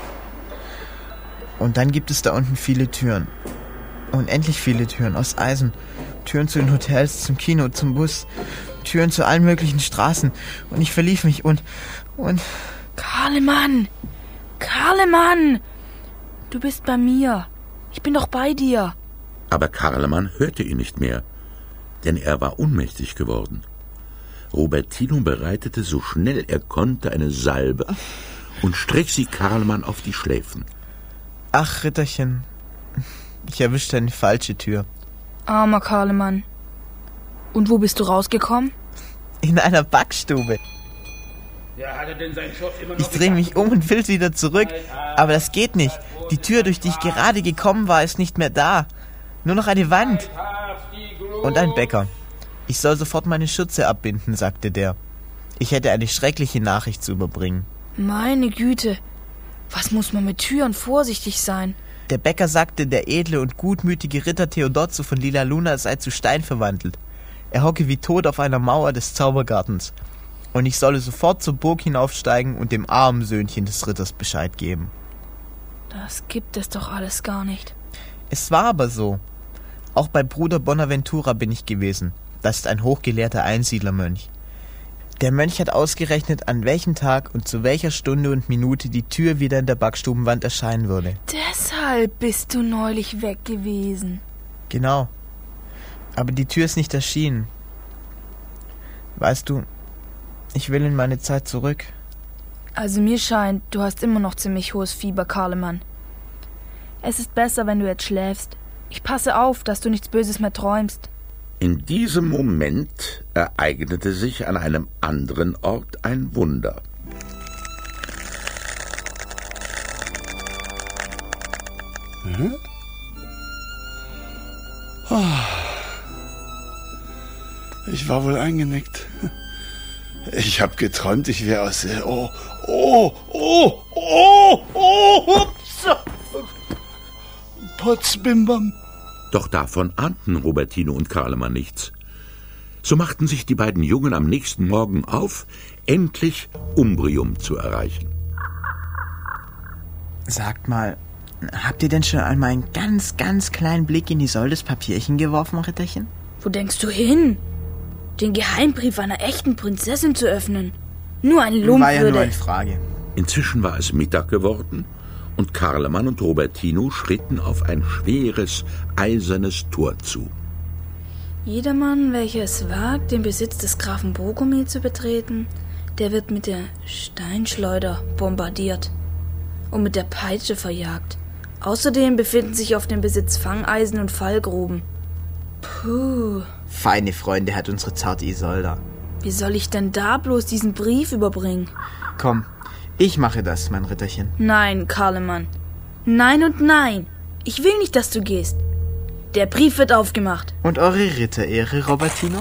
Und dann gibt es da unten viele Türen. Unendlich viele Türen aus Eisen. Türen zu den Hotels, zum Kino, zum Bus. Türen zu allen möglichen Straßen. Und ich verlief mich und... Carlemann! Carlemann! Du bist bei mir. Ich bin doch bei dir. Aber Carlemann hörte ihn nicht mehr, denn er war ohnmächtig geworden. Robertino bereitete so schnell er konnte eine Salbe und strich sie Carlemann auf die Schläfen. Ach, Ritterchen, ich erwischte eine falsche Tür. Armer Carlemann. Und wo bist du rausgekommen? In einer Backstube. Ja, hat er denn seinen Schopf immer noch? Ich drehe mich um und will wieder zurück, aber das geht nicht. Die Tür, durch die ich gerade gekommen war, ist nicht mehr da. Nur noch eine Wand. Und ein Bäcker. Ich soll sofort meine Schürze abbinden, sagte der. Ich hätte eine schreckliche Nachricht zu überbringen. Meine Güte, was muss man mit Türen vorsichtig sein? Der Bäcker sagte, der edle und gutmütige Ritter Theodozzo von Lila Luna sei zu Stein verwandelt. Er hocke wie tot auf einer Mauer des Zaubergartens. Und ich solle sofort zur Burg hinaufsteigen und dem armen Söhnchen des Ritters Bescheid geben. Das gibt es doch alles gar nicht. Es war aber so. Auch bei Bruder Bonaventura bin ich gewesen. Das ist ein hochgelehrter Einsiedlermönch. Der Mönch hat ausgerechnet, an welchem Tag und zu welcher Stunde und Minute die Tür wieder in der Backstubenwand erscheinen würde. Deshalb bist du neulich weg gewesen. Genau. Aber die Tür ist nicht erschienen. Weißt du, ich will in meine Zeit zurück. Also mir scheint, du hast immer noch ziemlich hohes Fieber, Carlemann. Es ist besser, wenn du jetzt schläfst. Ich passe auf, dass du nichts Böses mehr träumst. In diesem Moment ereignete sich an einem anderen Ort ein Wunder. Hm? Oh. Ich war wohl eingenickt. Ich habe geträumt, ich wäre aus... Potzbimbam. Doch davon ahnten Robertino und Carlemann nichts. So machten sich die beiden Jungen am nächsten Morgen auf, endlich Umbrium zu erreichen. Sagt mal, habt ihr denn schon einmal einen ganz, ganz kleinen Blick in die Säule des Papierchen geworfen, Ritterchen? Wo denkst du hin? Den Geheimbrief einer echten Prinzessin zu öffnen. Nur ein Lump war ja würde... nur eine Frage. Inzwischen war es Mittag geworden und Carlemann und Robertino schritten auf ein schweres, eisernes Tor zu. Jedermann, welcher es wagt, den Besitz des Grafen Bogomil zu betreten, der wird mit der Steinschleuder bombardiert und mit der Peitsche verjagt. Außerdem befinden sich auf dem Besitz Fangeisen und Fallgruben. Puh. Feine Freunde hat unsere zarte Isolda. Wie soll ich denn da bloß diesen Brief überbringen? Komm, ich mache das, mein Ritterchen. Nein, Carlemann. Nein und nein. Ich will nicht, dass du gehst. Der Brief wird aufgemacht. Und eure Ritterehre, Robertino?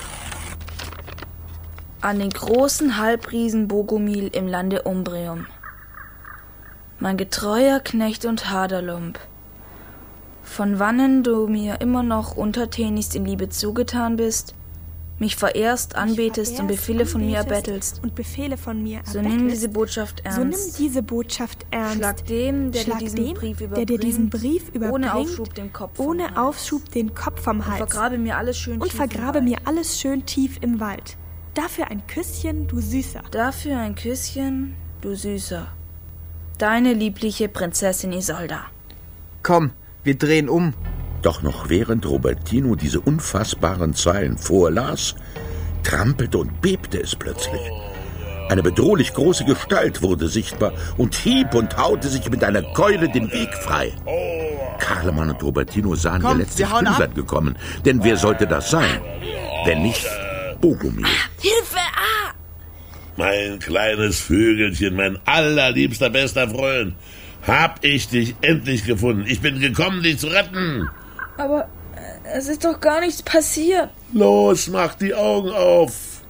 An den großen Halbriesen Bogomil im Lande Umbrium. Mein getreuer Knecht und Haderlump. Von wannen du mir immer noch untertänigst in Liebe zugetan bist, mich verehrst, anbetest und Befehle von mir erbettelst. So nimm diese Botschaft ernst. Schlag dem, der dir diesen Brief überbringt, ohne Aufschub den Kopf vom Hals. Und vergrabe mir alles schön tief im Wald. Dafür ein Küsschen, du Süßer. Dafür ein Küsschen, du Süßer. Deine liebliche Prinzessin Isolda. Komm, wir drehen um. Doch noch während Robertino diese unfassbaren Zeilen vorlas, trampelte und bebte es plötzlich. Eine bedrohlich große Gestalt wurde sichtbar und hieb und haute sich mit einer Keule den Weg frei. Carlemann und Robertino sahen ihr letztlich Bösern gekommen, denn wer sollte das sein, wenn nicht Bogomil? Hilfe! Mein kleines Vögelchen, mein allerliebster, bester Freund, hab ich dich endlich gefunden. Ich bin gekommen, dich zu retten. Aber es ist doch gar nichts passiert. Los, mach die Augen auf.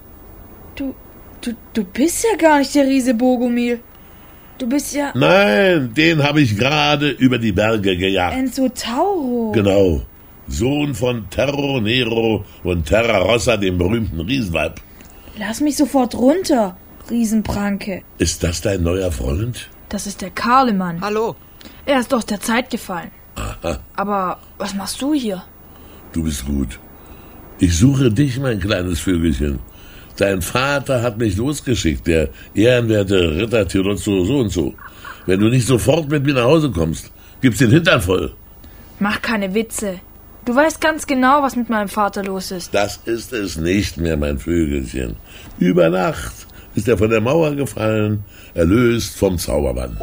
Du bist ja gar nicht der Riese Bogomil. Du bist ja... Nein, den habe ich gerade über die Berge gejagt. Enzo Tauro. Genau, Sohn von Terro Nero und Terra Rossa, dem berühmten Riesenweib. Lass mich sofort runter, Riesenpranke. Ist das dein neuer Freund? Das ist der Carlemann. Hallo. Er ist aus der Zeit gefallen. Aha. Aber was machst du hier? Du bist gut. Ich suche dich, mein kleines Vögelchen. Dein Vater hat mich losgeschickt, der ehrenwerte Ritter Tirozzo so und so. Wenn du nicht sofort mit mir nach Hause kommst, gibt's den Hintern voll. Mach keine Witze. Du weißt ganz genau, was mit meinem Vater los ist. Das ist es nicht mehr, mein Vögelchen. Über Nacht ist er von der Mauer gefallen, erlöst vom Zauberbann.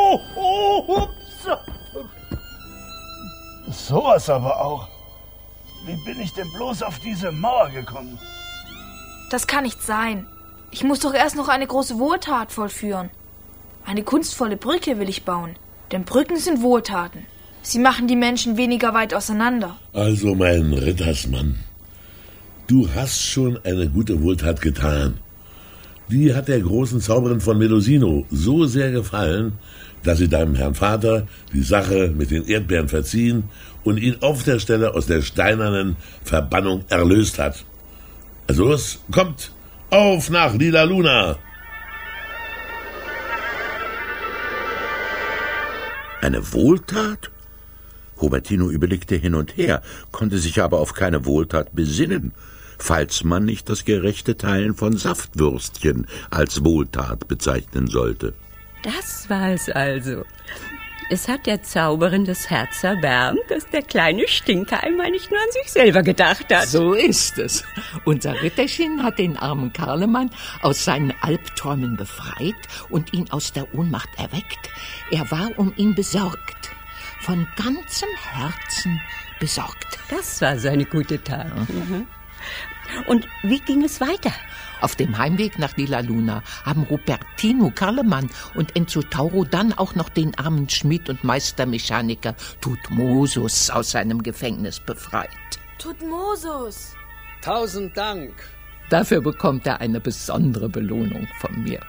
Sowas aber auch. Wie bin ich denn bloß auf diese Mauer gekommen? Das kann nicht sein. Ich muss doch erst noch eine große Wohltat vollführen. Eine kunstvolle Brücke will ich bauen. Denn Brücken sind Wohltaten. Sie machen die Menschen weniger weit auseinander. Also, mein Rittersmann, du hast schon eine gute Wohltat getan. Die hat der großen Zauberin von Melosino so sehr gefallen, dass sie deinem Herrn Vater die Sache mit den Erdbeeren verziehen und ihn auf der Stelle aus der steinernen Verbannung erlöst hat. Also los, kommt, auf nach Lila Luna! Eine Wohltat? Robertino überlegte hin und her, konnte sich aber auf keine Wohltat besinnen, falls man nicht das gerechte Teilen von Saftwürstchen als Wohltat bezeichnen sollte. Das war es also. Es hat der Zauberin das Herz erwärmt, dass der kleine Stinker einmal nicht nur an sich selber gedacht hat. So ist es. Unser Ritterchen hat den armen Carlemann aus seinen Albträumen befreit und ihn aus der Ohnmacht erweckt. Er war um ihn besorgt. Von ganzem Herzen besorgt. Das war seine gute Tat. Und wie ging es weiter? Auf dem Heimweg nach Lila Luna haben Robertino, Carlemann und Enzo Tauro dann auch noch den armen Schmied und Meistermechaniker Tutmosis aus seinem Gefängnis befreit. Tutmosis! 1000 Dank. Dafür bekommt er eine besondere Belohnung von mir.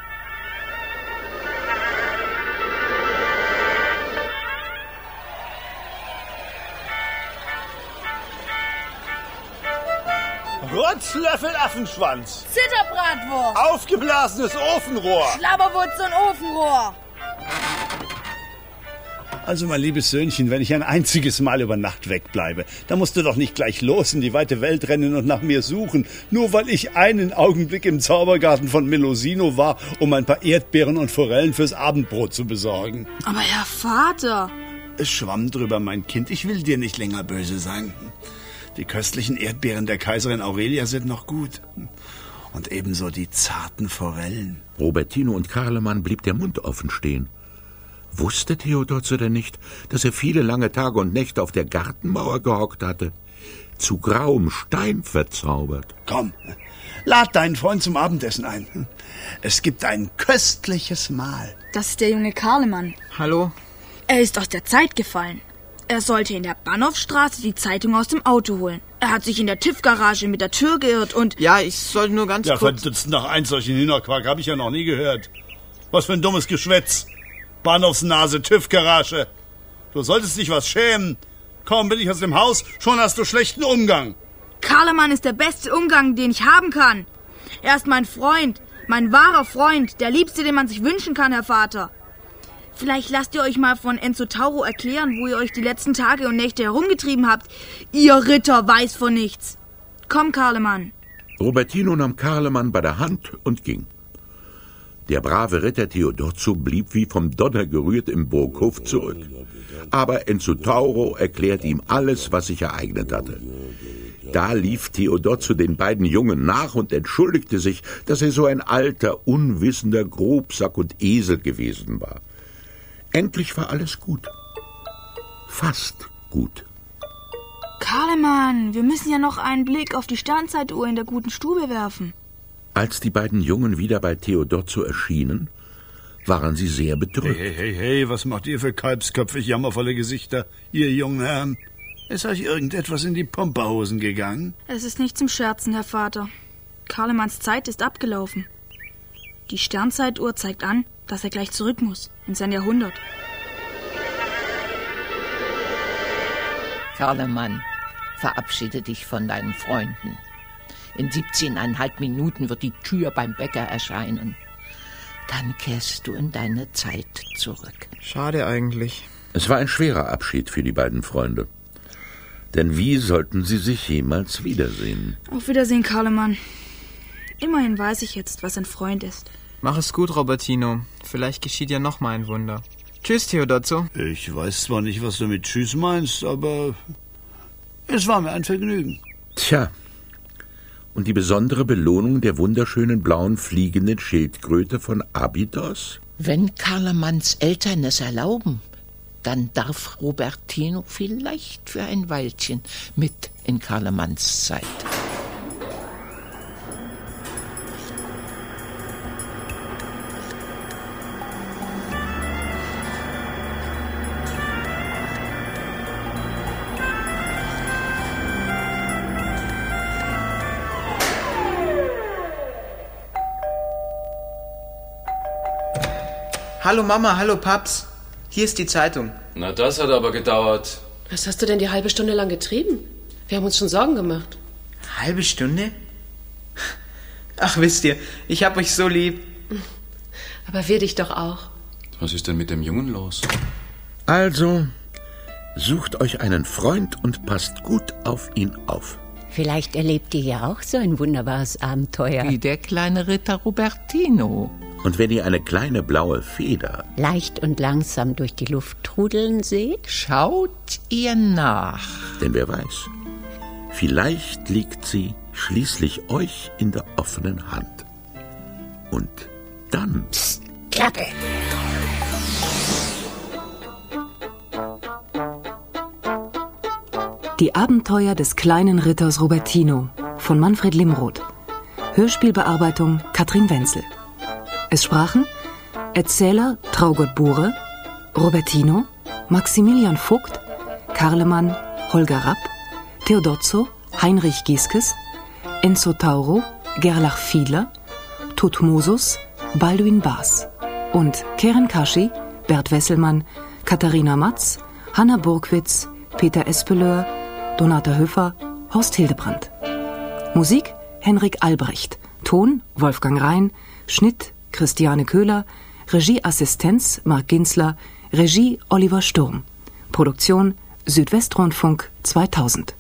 Rotzlöffel Affenschwanz. Zitterbratwurst. Aufgeblasenes Ofenrohr. Schlabberwurz und Ofenrohr. Also, mein liebes Söhnchen, wenn ich ein einziges Mal über Nacht wegbleibe, dann musst du doch nicht gleich los in die weite Welt rennen und nach mir suchen, nur weil ich einen Augenblick im Zaubergarten von Melosino war, um ein paar Erdbeeren und Forellen fürs Abendbrot zu besorgen. Aber Herr Vater... Es schwamm drüber, mein Kind. Ich will dir nicht länger böse sein. Die köstlichen Erdbeeren der Kaiserin Aurelia sind noch gut. Und ebenso die zarten Forellen. Robertino und Carlemann blieb der Mund offen stehen. Wusste Theodozio denn nicht, dass er viele lange Tage und Nächte auf der Gartenmauer gehockt hatte? Zu grauem Stein verzaubert. Komm, lad deinen Freund zum Abendessen ein. Es gibt ein köstliches Mahl. Das ist der junge Carlemann. Hallo? Er ist aus der Zeit gefallen. Er sollte in der Bahnhofstraße die Zeitung aus dem Auto holen. Er hat sich in der TÜV-Garage mit der Tür geirrt und... Ja, ich sollte nur ganz kurz... Ja, verdutzt nach eins solchen Hühnerquark habe ich ja noch nie gehört. Was für ein dummes Geschwätz. Bahnhofsnase, TÜV-Garage. Du solltest dich was schämen. Kaum bin ich aus dem Haus, schon hast du schlechten Umgang. Carlemann ist der beste Umgang, den ich haben kann. Er ist mein Freund, mein wahrer Freund, der Liebste, den man sich wünschen kann, Herr Vater. Vielleicht lasst ihr euch mal von Enzo Tauro erklären, wo ihr euch die letzten Tage und Nächte herumgetrieben habt. Ihr Ritter weiß von nichts. Komm, Carlemann. Robertino nahm Carlemann bei der Hand und ging. Der brave Ritter Theodozio blieb wie vom Donner gerührt im Burghof zurück. Aber Enzo Tauro erklärte ihm alles, was sich ereignet hatte. Da lief Theodozio den beiden Jungen nach und entschuldigte sich, dass er so ein alter, unwissender Grobsack und Esel gewesen war. Endlich war alles gut. Fast gut. Karlemann, wir müssen ja noch einen Blick auf die Sternzeituhr in der guten Stube werfen. Als die beiden Jungen wieder bei Theodozio erschienen, waren sie sehr bedrückt. Hey, was macht ihr für kalbsköpfig jammervolle Gesichter, ihr jungen Herren? Ist euch irgendetwas in die Pumperhosen gegangen? Es ist nicht zum Scherzen, Herr Vater. Karlemanns Zeit ist abgelaufen. Die Sternzeituhr zeigt an, dass er gleich zurück muss, in sein Jahrhundert. Karlemann, verabschiede dich von deinen Freunden. In 17,5 Minuten wird die Tür beim Bäcker erscheinen. Dann kehrst du in deine Zeit zurück. Schade eigentlich. Es war ein schwerer Abschied für die beiden Freunde. Denn wie sollten sie sich jemals wiedersehen? Auf Wiedersehen, Karlemann. Immerhin weiß ich jetzt, was ein Freund ist. Mach es gut, Robertino. Vielleicht geschieht ja noch mal ein Wunder. Tschüss, Theodozio. Ich weiß zwar nicht, was du mit Tschüss meinst, aber es war mir ein Vergnügen. Tja, und die besondere Belohnung der wunderschönen blauen fliegenden Schildkröte von Abydos? Wenn Karlemanns Eltern es erlauben, dann darf Robertino vielleicht für ein Weilchen mit in Karlemanns Zeit. Hallo Mama, hallo Paps. Hier ist die Zeitung. Na, das hat aber gedauert. Was hast du denn die halbe Stunde lang getrieben? Wir haben uns schon Sorgen gemacht. Halbe Stunde? Ach, wisst ihr, ich hab euch so lieb. Aber wir dich doch auch. Was ist denn mit dem Jungen los? Also, sucht euch einen Freund und passt gut auf ihn auf. Vielleicht erlebt ihr ja auch so ein wunderbares Abenteuer. Wie der kleine Ritter Robertino. Und wenn ihr eine kleine blaue Feder leicht und langsam durch die Luft trudeln seht, schaut ihr nach. Denn wer weiß, vielleicht liegt sie schließlich euch in der offenen Hand. Und dann... Psst, Klappe! Die Abenteuer des kleinen Ritters Robertino von Manfred Limroth. Hörspielbearbeitung Katrin Wenzel. Es sprachen Erzähler Traugott Bure, Robertino, Maximilian Vogt, Karlemann Holger Rapp, Theodozio Heinrich Gieskes, Enzo Tauro Gerlach Fiedler, Thutmosis Balduin Baas und Keren Kaschi, Bert Wesselmann, Katharina Matz, Hanna Burgwitz, Peter Espeleur, Donata Höfer, Horst Hildebrandt. Musik Henrik Albrecht, Ton Wolfgang Rhein, Schnitt Christiane Köhler, Regieassistenz Marc Ginsler, Regie Oliver Sturm. Produktion Südwestrundfunk 2000.